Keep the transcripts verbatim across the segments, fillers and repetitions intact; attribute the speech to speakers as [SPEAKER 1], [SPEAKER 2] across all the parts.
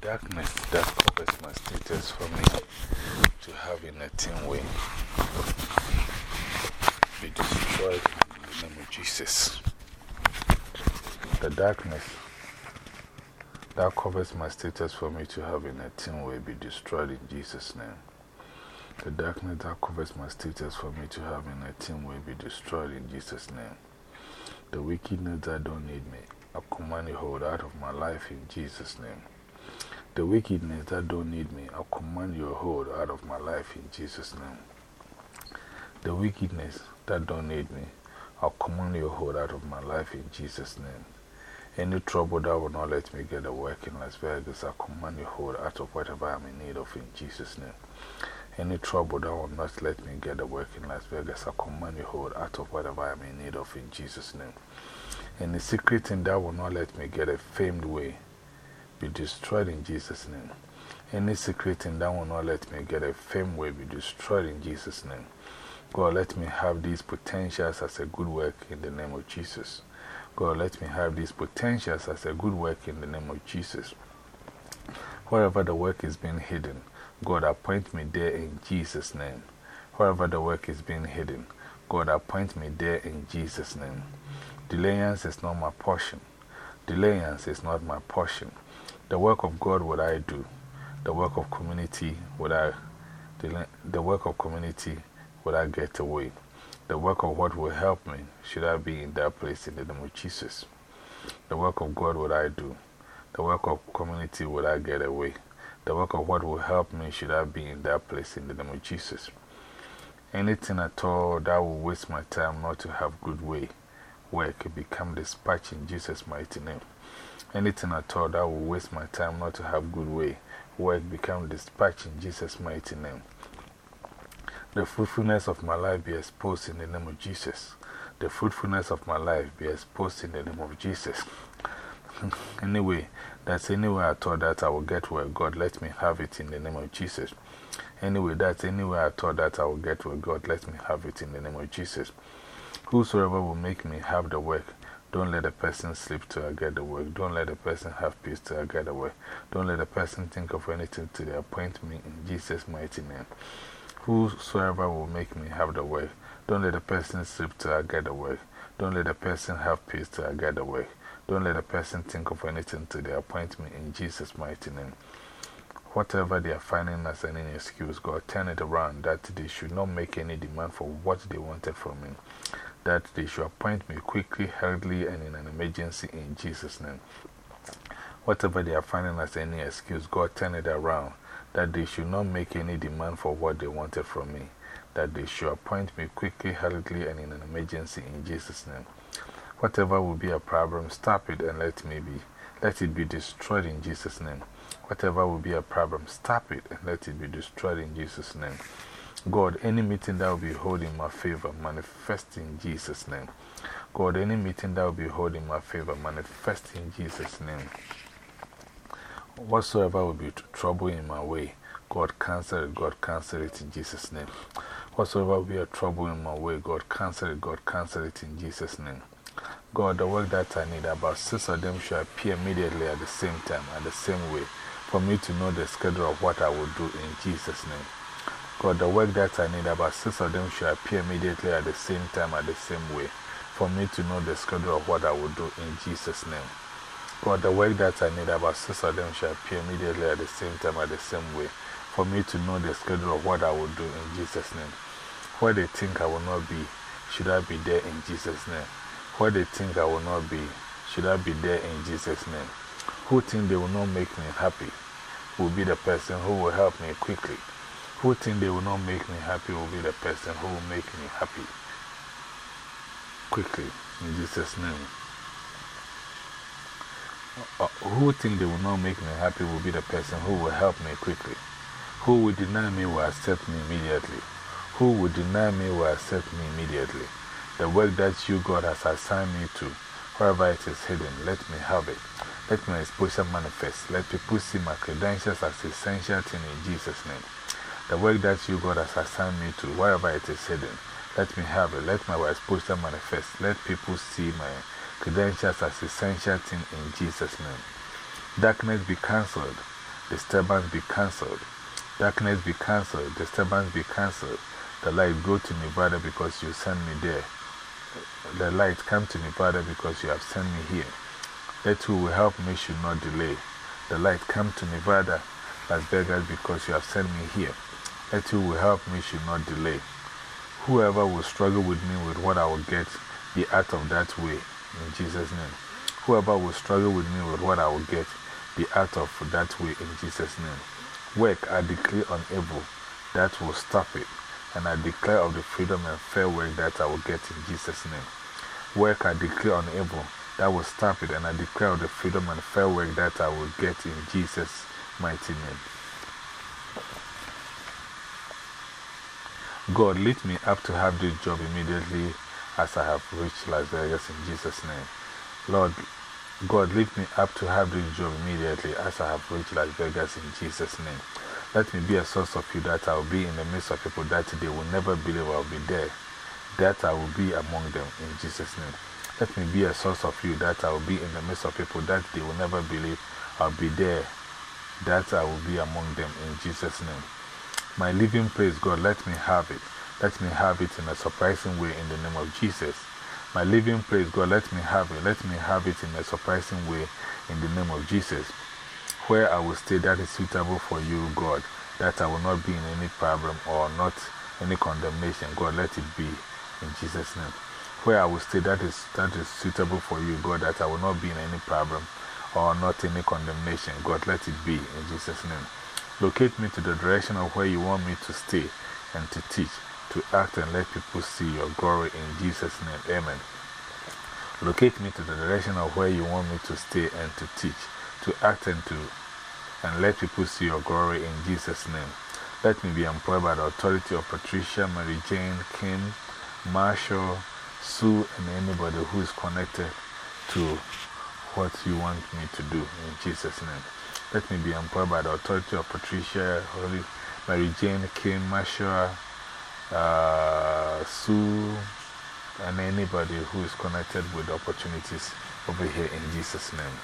[SPEAKER 1] darkness that covers my status for me to have in a teen way be destroyed in the name of Jesus. The darkness that covers my status for me to have in a teen way be destroyed in Jesus' name. The darkness that covers my status for me to have in a teen way be destroyed in Jesus' name. The wickedness that don't need me, I command you hold out of my life in Jesus' name. The wickedness that don't need me, I command you hold out of my life in Jesus' name. The wickedness that don't need me, I command you hold out of my life in Jesus' name. Any trouble that will not let me get a work in Las Vegas, I command you hold out of whatever I'm in need of in Jesus' name. Any trouble that will not let me get a work in Las Vegas, I command you hold out of whatever I'm in need of in Jesus' name. Any secret thing that will not let me get a famed way be destroyed in Jesus' name. Any secret thing that will not let me get a famed way be destroyed in Jesus' name. God, let me have these potentials as a good work in the name of Jesus. God, let me have these potentials as a good work in the name of Jesus. Wherever the work is being hidden, God, appoint me there in Jesus' name. Wherever the work is being hidden, God, appoint me there in Jesus' name. Delayance is not my portion. Delayance is not my portion. The work of God would I do. The work of community would I, the work of community would I get away. The work of what will help me should I be in that place in the name of Jesus. The work of God would I do. The work of community would I get away. The work of what will help me should I be in that place in the name of Jesus. Anything at all that will waste my time not to have good way, work become dispatch in Jesus' mighty name. Anything at all that will waste my time not to have good way, work become dispatch in Jesus' mighty name. The fruitfulness of my life be exposed in the name of Jesus. The fruitfulness of my life be exposed in the name of Jesus. Anyway, that's anywhere I thought that I will get where God, let me have it in the name of Jesus. Anyway, that's anywhere I thought that I will get where God, let me have it in the name of Jesus. Whosoever will make me have the work, don't let a person sleep till I get the work. Don't let a person have peace till I get the work. Don't let a person think of anything till they appoint me in Jesus' mighty name. Whosoever will make me have the work, don't let a person sleep till I get the work. Don't let a person have peace till I get the work. Don't let a person think of anything till they appoint me in Jesus' mighty name. Whatever they are finding as any excuse, God, turn it around, that they should not make any demand for what they wanted from me. That they should appoint me quickly, hurriedly, and in an emergency in Jesus' name. Whatever they are finding as any excuse, God, turn it around, that they should not make any demand for what they wanted from me. That they should appoint me quickly, hurriedly, and in an emergency in Jesus' name. Whatever will be a problem, stop it and let me be. Let it be destroyed in Jesus' name. Whatever will be a problem, stop it and let it be destroyed in Jesus' name. God, any meeting that will be held in my favor, manifest in Jesus' name. God, any meeting that will be held in my favor, manifest in Jesus' name. Whatsoever will be trouble in my way, God, cancel it, God, cancel it in Jesus' name. Whatsoever will be a trouble in my way, God, cancel it, God, cancel it in Jesus' name. God, the work that I need, about six of them should appear immediately at the same time, at the same way, for me to know the schedule of what I will do in Jesus' name. God, the work that I need, about six of them should appear immediately at the same time, at the same way, for me to know the schedule of what I will do in Jesus' name. God, the work that I need, about six of them should appear immediately at the same time, at the same way, for me to know the schedule of what I will do in Jesus' name. Where they think I will not be, should I be there in Jesus' name. Where they think I will not be, should I be there in Jesus' name. Who think they will not make me happy will be the person who will help me quickly. Who think they will not make me happy will be the person who will make me happy quickly in Jesus' name. Uh, who think they will not make me happy will be the person who will help me quickly. Who will deny me will accept me immediately. Who will deny me will accept me immediately. The work that you, God, has assigned me to, wherever it is hidden, let me have it. Let my exposure manifest. Let people see my credentials as essential thing in Jesus' name. The work that you, God, has assigned me to, wherever it is hidden, let me have it. Let my exposure manifest. Let people see my credentials as essential thing in Jesus' name. Darkness be cancelled. disturbance be cancelled. Darkness be cancelled, disturbance be cancelled. The light go to Nevada because you sent me there. The light come to Nevada because you have sent me here. That who will help me should not delay. The light come to Nevada, Las Vegas, because you have sent me here. That who will help me should not delay. Whoever will struggle with me with what I will get, be out of that way, in Jesus' name. Whoever will struggle with me with what I will get, be out of that way, in Jesus' name. Work, I declare on evil, that will stop it. And I declare of the freedom and fair work that I will get in Jesus' name. Work, I declare on evil, that will stop it. And I declare of the freedom and fair work that I will get in Jesus' mighty name. God, lift me up to have this job immediately as I have reached Las Vegas in Jesus' name. Lord, God, lift me up to have this job immediately as I have reached Las Vegas in Jesus' name. Let me be a source of you that I will be in the midst of people that they will never believe I will be there, that I will be among them in Jesus' name. Let me be a source of you that I will be in the midst of people that they will never believe I will be there, that I will be among them in Jesus' name. My living praise, God, let me have it. Let me have it in a surprising way in the name of Jesus. My living praise, God, let me have it. Let me have it in a surprising way in the name of Jesus. Where I will stay that is suitable for you, God, that I will not be in any problem or not any condemnation. God, let it be in Jesus' name. Where I will stay that is, that is suitable for you, God, that I will not be in any problem or not any condemnation. God, let it be in Jesus' name. Locate me to the direction of where you want me to stay and to teach, to act and let people see your glory in Jesus' name. Amen. Locate me to the direction of where you want me to stay and to teach, to act and to and let people see your glory in Jesus' name. Let me be employed by the authority of Patricia, Mary Jane, Kim, Marshall, Sue, and anybody who is connected to what you want me to do in Jesus' name. Let me be employed by the authority of Patricia, Holy, Mary Jane, Kim, Marshall, uh, Sue, and anybody who is connected with opportunities over here in Jesus' name.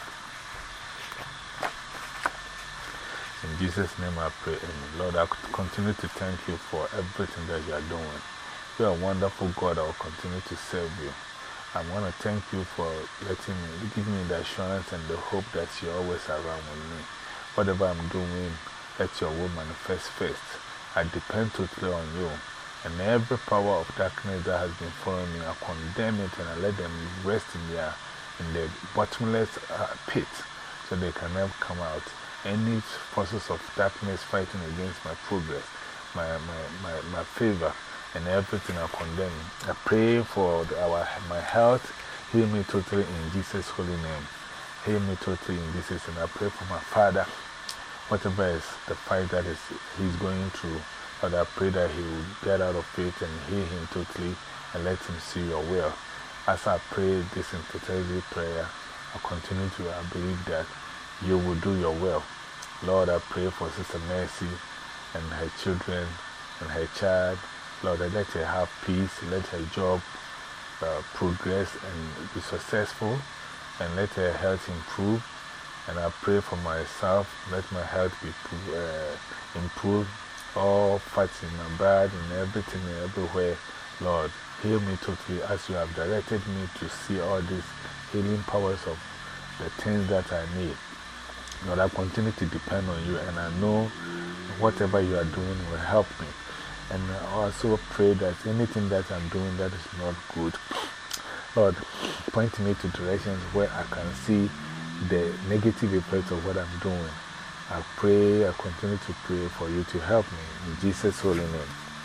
[SPEAKER 1] In Jesus' name I pray, amen. Lord, I continue to thank you for everything that you are doing. You are a wonderful God. I will continue to serve you. I want to thank you for letting me, giving me the assurance and the hope that you're always around with me. Whatever I'm doing, let your will manifest first. I depend totally on you. And every power of darkness that has been following me, I condemn it and I let them rest in their, in the bottomless uh, pit so they can never come out. Any forces of darkness fighting against my progress, my, my, my, my favor, and everything I condemn. I pray for the, our, my health. Heal me totally in Jesus' holy name. Heal me totally in Jesus' name. I pray for my father. Whatever is the fight that is, he's going through, Lord, I pray that he will get out of it and heal him totally and let him see your will. As I pray this intercessory prayer, I continue to I believe that you will do your will. Lord, I pray for Sister Mercy and her children and her child. Lord, let her have peace, let her job uh, progress and be successful, and let her health improve. And I pray for myself, let my health be uh, improved, all fats in my body and everything and everywhere. Lord, heal me totally as you have directed me to see all these healing powers of the things that I need. Lord, I continue to depend on you, and I know whatever you are doing will help me. And I also pray that anything that I'm doing that is not good, Lord, point me to directions where I can see the negative effects of what I'm doing. I pray, I continue to pray for you to help me in Jesus' holy name.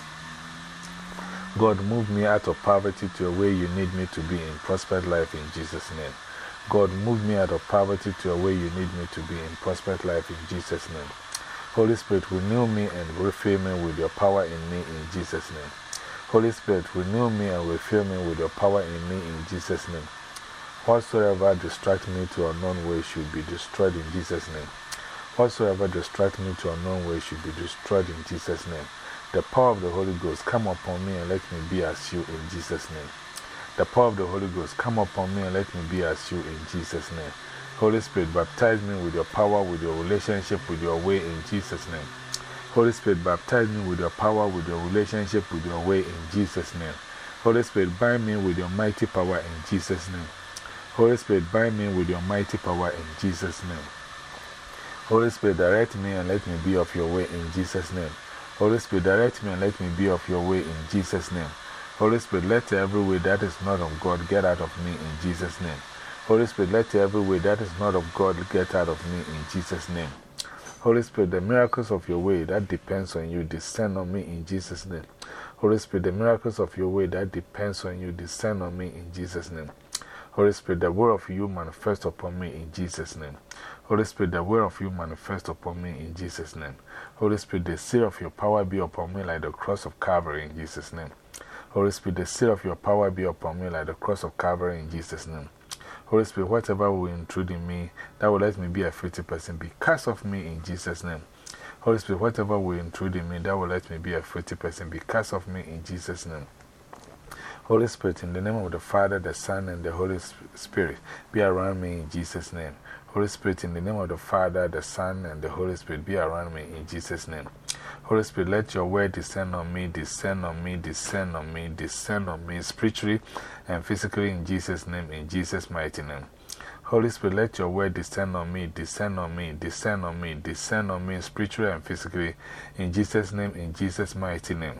[SPEAKER 1] God, move me out of poverty to where you need me to be in prospered life in Jesus' name. God, move me out of poverty to where you need me to be in prospered life in Jesus' name. Holy Spirit, renew me and refill me with your power in me in Jesus' name. Holy Spirit, renew me and refill me with your power in me in Jesus' name. Whatsoever distract me to unknown way should be destroyed in Jesus' name. Whatsoever distract me to unknown way should be destroyed in Jesus' name. The power of the Holy Ghost come upon me and let me be as you in Jesus' name. The power of the Holy Ghost come upon me and let me be as you in Jesus' name. Holy Spirit, baptize me with your power, with your relationship, with your way in Jesus' name. Holy Spirit, baptize me with your power, with your relationship, with your way in Jesus' name. Holy Spirit, bind me with your mighty power in Jesus' name. Holy Spirit, bind me with your mighty power in Jesus' name. Holy Spirit, direct me and let me be of your way in Jesus' name. Holy Spirit, direct me and let me be of your way in Jesus' name. Holy Spirit, let every way that is not of God get out of me in Jesus' name. Holy Spirit, let every way that is not of God get out of me in Jesus' name. Holy Spirit, the miracles of your way that depends on you descend on me in Jesus' name. Holy Spirit, the miracles of your way that depends on you descend on me in Jesus' name. Holy Spirit, the word of you manifest upon me in Jesus' name. Holy Spirit, the word of you manifest upon me in Jesus' name. Holy Spirit, the seal of your power be upon me like the cross of Calvary in Jesus' name. Holy Spirit, the seal of your power be upon me like the cross of Calvary in Jesus' name. Holy Spirit, whatever will intrude in me, that will let me be a filthy person, because of me in Jesus' name. Holy Spirit, whatever will intrude in me, that will let me be a filthy person, because of me in Jesus' name. Holy Spirit, in the name of the Father, the Son, and the Holy Spirit, be around me in Jesus' name. Holy Spirit, in the name of the Father, the Son, and the Holy Spirit, be around me in Jesus' name. Holy Spirit, let your word descend on me, descend on me, descend on me, descend on me, spiritually and physically in Jesus' name, in Jesus' mighty name. Holy Spirit, let your word descend on me, descend on me, descend on me, descend on me, spiritually and physically, in Jesus' name, in Jesus' mighty name.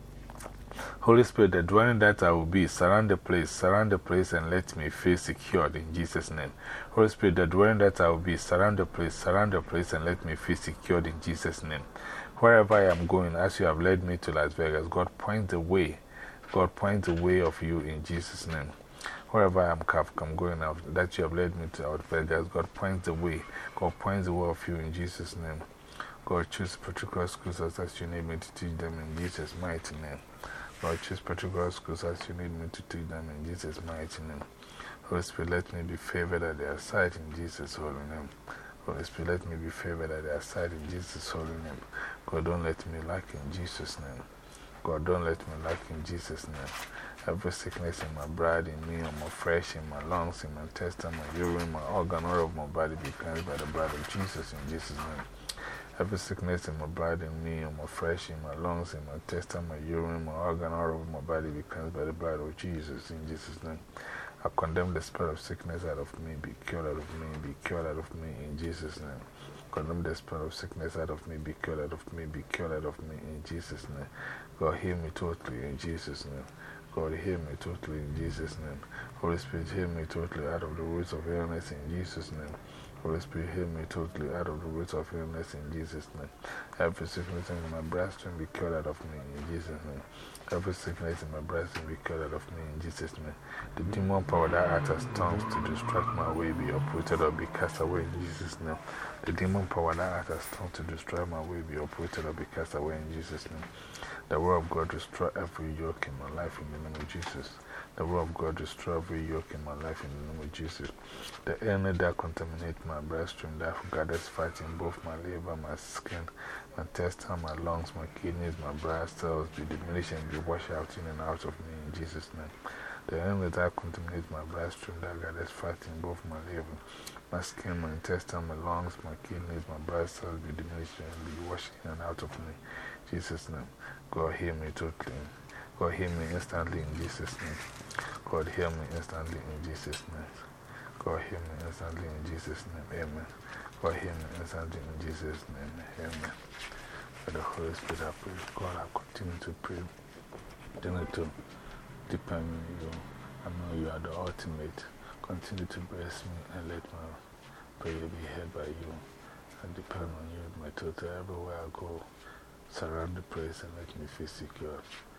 [SPEAKER 1] Holy Spirit, the dwelling that I will be, surround the place, surround the place and let me feel secured in Jesus' name. Holy Spirit, the dwelling that I will be, surround the place, surround the place and let me feel secured in Jesus' name. Wherever I am going, as you have led me to Las Vegas, God point the way. God point the way of you in Jesus' name. Wherever I am I'm going out, that you have led me to Las Vegas, God point the way. God point the way of you in Jesus' name. God choose particular schools as you need me to teach them in Jesus' mighty name. God choose particular schools as you need me to teach them in Jesus' mighty name. Holy Spirit, let me be favored at their sight in Jesus' holy name. Holy Spirit, let me be favored at their sight in Jesus' holy name. God, don't let me lack in Jesus' name. God, don't let me lack in Jesus' name. Every sickness in my blood, in me, in my flesh, in my lungs, in my intestine, my urine, my organ, all of my body be cleansed by the blood of Jesus in Jesus' name. Every sickness in my blood, in me, in my flesh, in my lungs, in my intestine, my urine, my organ, all of my body be cleansed by the blood of Jesus in Jesus' name. I condemn the spirit of sickness out of me, be cured out of me, be cured out of me in Jesus' name. Condemn the spirit of sickness out of me, be cured out of me, be cured out of me in Jesus' name. God, heal me totally in Jesus' name. God, heal me totally in Jesus' name. Holy Spirit, heal me totally out of the roots of illness in Jesus' name. Holy Spirit, heal me totally out of the roots of illness in Jesus' name. Every sickness in my breast be cured out of me in Jesus' name. Every sickness in my breast be cured out of me in Jesus' name. The demon power that acts as tongues to distract my way be uprooted or be cast away in Jesus' name. The demon power that acts as tongues to destroy my way be uprooted or be cast away in Jesus' name. The word of God destroy every yoke in my life in the name of Jesus. The word of God destroy every yoke in my life in the name of Jesus. The illness that contaminates my bloodstream, that gathers fat in both my liver, my skin, my intestine, my lungs, my kidneys, my blood cells be diminished and be washed out in and out of me in Jesus' name. The illness that contaminates my bloodstream, that gathers fat in both my liver, my skin, my intestine, my lungs, my kidneys, my blood cells be diminished and be washed in and out of me in Jesus' name. God, heal me totally. God, heal me instantly in Jesus' name. God, heal me instantly in Jesus' name. God, heal me instantly in Jesus' name. Amen. God, heal me instantly in Jesus' name. Amen. For the Holy Spirit, I pray. God, I continue to pray. Continue to depend on you. I know you are the ultimate. Continue to bless me and let my prayer be heard by you. I depend on you, my total, everywhere I go. Surround the place and let me feel secure.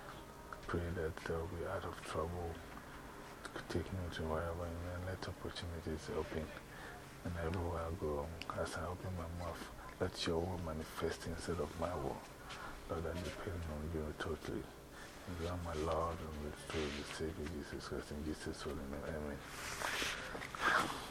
[SPEAKER 1] Pray that they'll be out of trouble. Take me to wherever and let opportunities open. And everywhere I go, as I open my mouth, let your will manifest instead of my will. Lord, I depend on you totally. And you are my Lord and my Savior, Jesus Christ. In Jesus' holy name, amen.